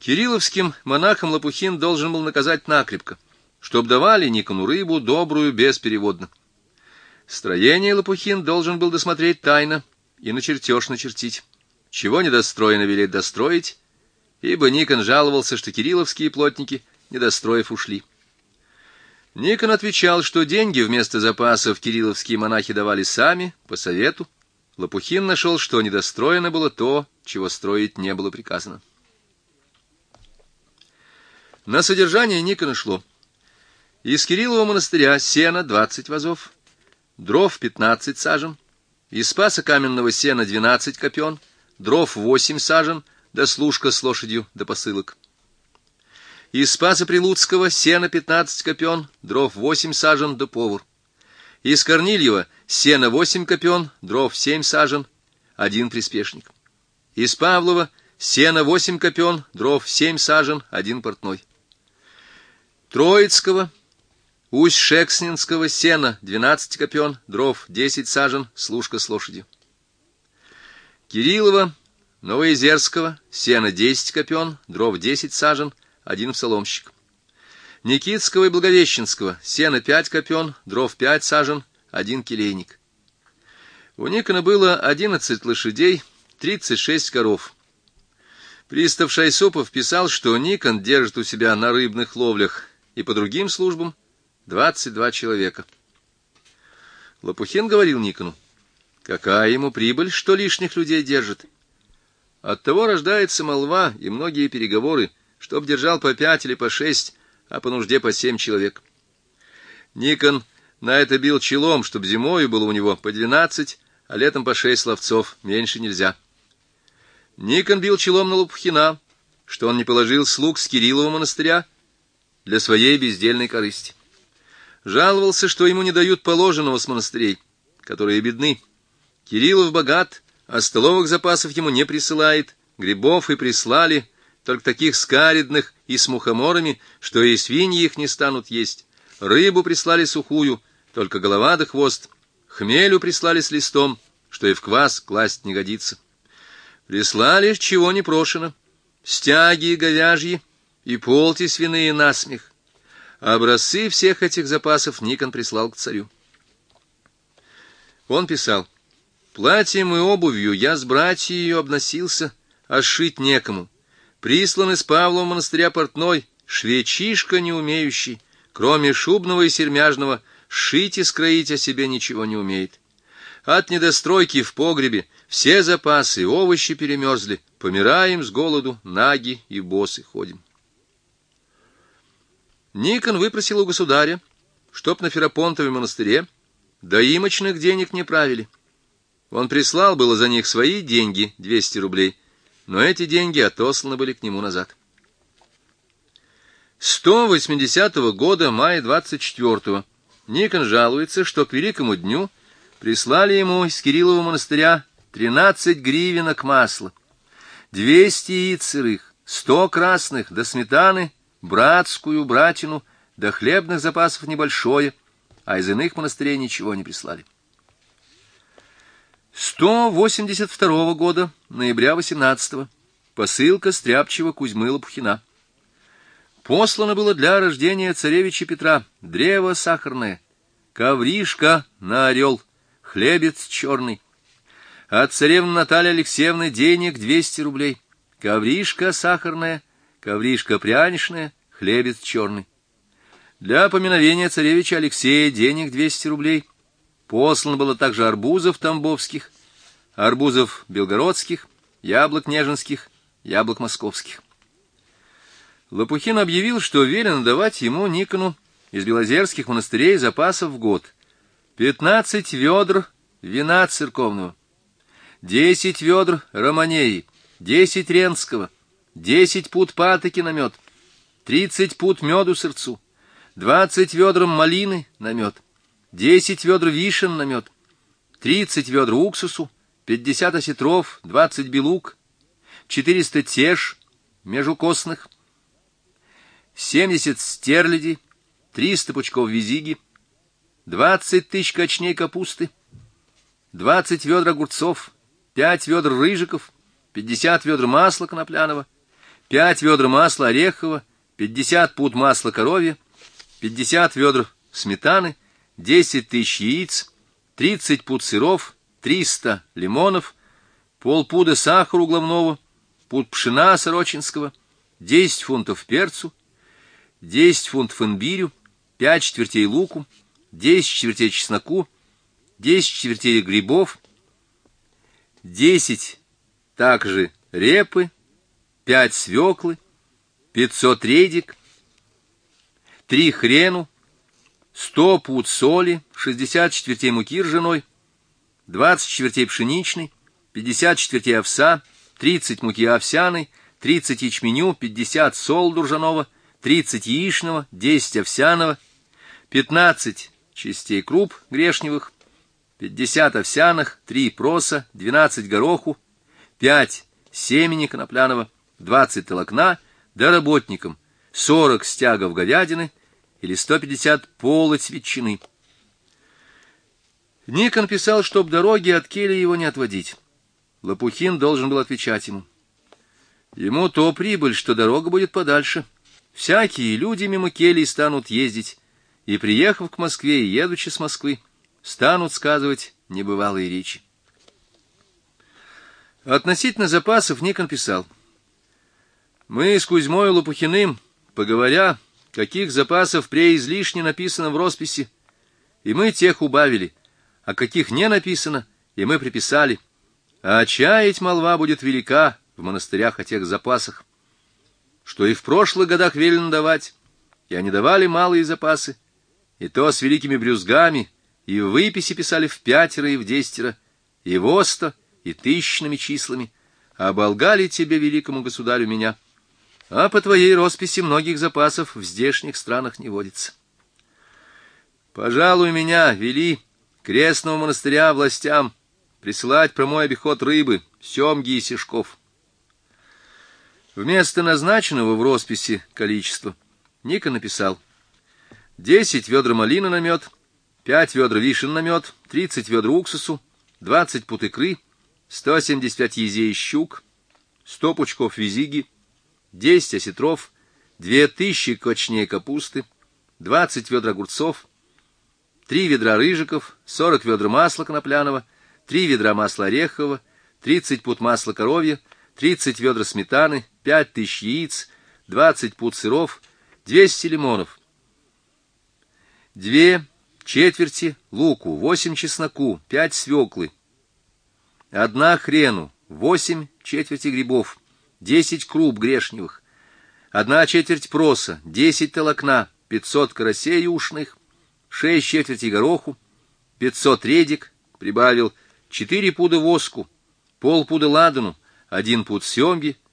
Кирилловским монахам Лопухин должен был наказать накрепко, чтоб давали Никону рыбу добрую беспереводно. Строение Лопухин должен был досмотреть тайно и на чертеж начертить. Чего недостроено велеть достроить, ибо Никон жаловался, что кирилловские плотники, недостроив, ушли. Никон отвечал, что деньги вместо запасов кирилловские монахи давали сами, по совету. Лопухин нашел, что недостроено было то, чего строить не было приказано. На содержание Никона шло: из Кириллова монастыря сена 20 вазов, дров 15 сажен, из Спаса Каменного сена 12 копен, дров 8 сажен, да служка с лошадью до посылок. Из Спаса Прилуцкого сена 15 копен, дров 8 сажен, да повар. Из Корнильева сена 8 копен, дров 7 сажен, 1 приспешник. Из Павлова сена 8 копен, дров 7 сажен, 1 портной. Троицкого, Усть-Шекснинского сена 12 копен, дров 10 сажен, служка с лошадью. Кириллова, Новоизерского сена 10 копен, дров 10 сажен, 1 псаломщик. Никитского и Благовещенского сена 5 копен, дров 5 сажен, 1 келейник. У Никона было 11 лошадей, 36 коров. Пристав Шайсопов писал, что Никон держит у себя на рыбных ловлях и по другим службам 22 человека. Лопухин говорил Никону: какая ему прибыль, что лишних людей держит? Оттого рождается молва и многие переговоры, чтоб держал по 5 или по 6, а по нужде по 7 человек. Никон на это бил челом, чтоб зимою было у него по 12, а летом по 6 ловцов, меньше нельзя. Никон бил челом на Лопухина, что он не положил слуг с Кириллова монастыря для своей бездельной корысти. Жаловался, что ему не дают положенного с монастырей, которые бедны. Кириллов богат, а столовых запасов ему не присылает, грибов и прислали, только таких скаридных и с мухоморами, что и свиньи их не станут есть. Рыбу прислали сухую, только голова да хвост. Хмелю прислали с листом, что и в квас класть не годится. Прислали, чего не прошено, стяги говяжьи и полти свиные насмех. Образцы всех этих запасов Никон прислал к царю. Он писал: платьем и обувью я с братьей ее обносился, а сшить некому. Прислан из Павлова монастыря портной, швейчишка не умеющий, кроме шубного и сермяжного, шить и скроить о себе ничего не умеет. От недостройки в погребе все запасы, овощи перемерзли, помираем с голоду, наги и босы ходим. Никон выпросил у государя, чтоб на Ферапонтове монастыре доимочных денег не правили. Он прислал было за них свои деньги, 200 рублей, но эти деньги отосланы были к нему назад. 180 года, мая 24-го, Никон жалуется, что к великому дню прислали ему из Кириллова монастыря 13 гривенок масла, 200 яиц сырых, 100 красных, до сметаны, братскую братину, до хлебных запасов небольшое, а из иных монастырей ничего не прислали. 182 года, ноября 18-го, посылка стряпчего Кузьмы Лопухина. Послано было для рождения царевича Петра древо сахарное, ковришка на орел, хлебец черный. От царевны Натальи Алексеевны денег 200 рублей, ковришка сахарная, ковришка пряничная, хлебец черный. Для поминовения царевича Алексея денег 200 рублей. Послано было также арбузов тамбовских, арбузов белгородских, яблок нежинских, яблок московских. Лопухин объявил, что велено давать ему, Никону, из белозерских монастырей запасов в год 15 ведр вина церковного, 10 ведр романеи, 10 ренского, 10 пуд патоки на мед, 30 пуд меду сырцу, 20 ведр малины на мед, 10 ведр вишен на мед, 30 ведр уксусу, 50 осетров, 20 белук, 400 теж межукосных, 70 стерлядей, 300 пучков визиги, 20 тысяч кочней капусты, 20 ведр огурцов, 5 ведр рыжиков, 50 ведр масла конопляного, 5 ведер масла орехового, 50 пуд масла коровья, 50 ведер сметаны, 10 тысяч яиц, 30 пуд сыров, 300 лимонов, полпуда сахара угловного, пуд пшена сорочинского, 10 фунтов перцу, 10 фунтов имбирю, 5 четвертей луку, 10 четвертей чесноку, 10 четвертей грибов, 10 также репы, 5 свеклы, 500 редик, 3 хрену, 100 пуд соли, 60 четвертей муки ржаной, 20 четвертей пшеничной, 50 четвертей овса, 30 муки овсяной, 30 ячменю, 50 солоду ржаного, 30 яичного, 10 овсяного, 15 частей круп грешневых, 50 овсяных, 3 проса, 12 гороху, 5 семени конопляного, 20 толокна, да работникам 40 стягов говядины или 150 полоть ветчины. Никон писал, чтоб дороги от кельи его не отводить. Лопухин должен был отвечать ему. Ему то прибыль, что дорога будет подальше. Всякие люди мимо кельи станут ездить, и, приехав к Москве и едучи с Москвы, станут сказывать небывалые речи. Относительно запасов Никон писал: «Мы с Кузьмой Лопухиным, поговоря, каких запасов преизлишне написано в росписи, и мы тех убавили, а каких не написано, и мы приписали. А чаять молва будет велика в монастырях о тех запасах, что и в прошлых годах велено давать, и они давали малые запасы, и то с великими брюзгами, и в выписи писали в 5 и в 10, и в 100, и тысячными числами, а оболгали тебе, великому государю, меня. А по твоей росписи многих запасов в здешних странах не водится. Пожалуй, меня вели крестного монастыря властям присылать про мой обиход рыбы, семги и сишков». Вместо назначенного в росписи количества Никон написал: 10 ведер малины на мед, 5 ведер вишен на мед, 30 ведер уксусу, 20 пуд икры, 175 езей щук, 100 пучков визиги, 10 осетров, 2000 кочней капусты, 20 ведер огурцов, 3 ведра рыжиков, 40 ведер масла конопляного, 3 ведра масла орехового, 30 пуд масла коровья, 30 ведер сметаны, 5000 яиц, 20 пуд сыров, 200 лимонов, 2 четверти луку, 8 чесноку, 5 свеклы, 1 хрену, 8 четверти грибов, 10 круп грешневых, 1 четверть проса, 10 толокна, 500 карасей ушных, 6 четвертей гороху, 500 редик, прибавил 4 пуда воску, полпуда ладану, 1 пуд семги,